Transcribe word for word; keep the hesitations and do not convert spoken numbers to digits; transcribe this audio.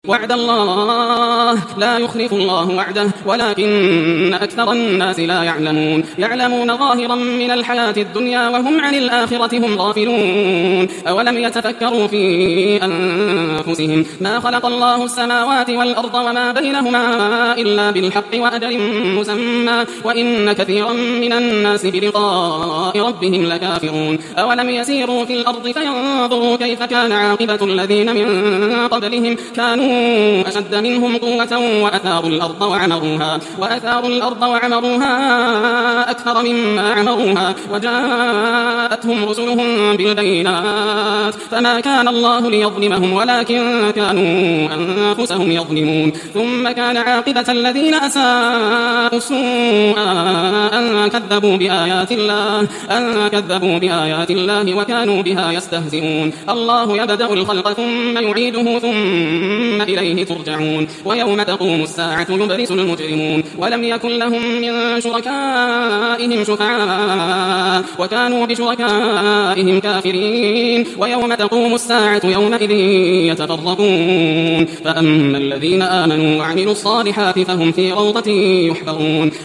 وعد الله لا يخلف الله وعده ولكن أكثر الناس لا يعلمون يعلمون ظاهرا من الحياة الدنيا وهم عن الآخرة هم غافلون أولم يتفكروا في أنفسهم ما خلق الله السماوات والأرض وما بينهما إلا بالحق وأجل مسمى وإن كثيرا من الناس بلقاء ربهم لكافرون أولم يسيروا في الأرض فينظروا كيف كان عاقبة الذين من قبلهم كانوا أشد منهم قوة وأثاروا الأرض وعمروها وأثاروا الأرض وعمروها أكثر مما عمروها وجاءتهم رسلهم بالبينات فما كان الله ليظلمهم ولكن كانوا أنفسهم يظلمون ثم كان عاقبة الذين أساءوا السوء أن كذبوا بآيات الله أن كذبوا بآيات الله وكانوا بها يستهزئون الله يبدأ الخلق ثم يعيده ثم إليه ترجعون ويوم تقوم الساعة يبرس المجرمون ولم يكن لهم من شركائهم شفعاء وكانوا بشركائهم كافرين ويوم تقوم الساعة يومئذ يتفرقون فأما الذين آمنوا وعملوا الصالحات فهم في روضة يحبرون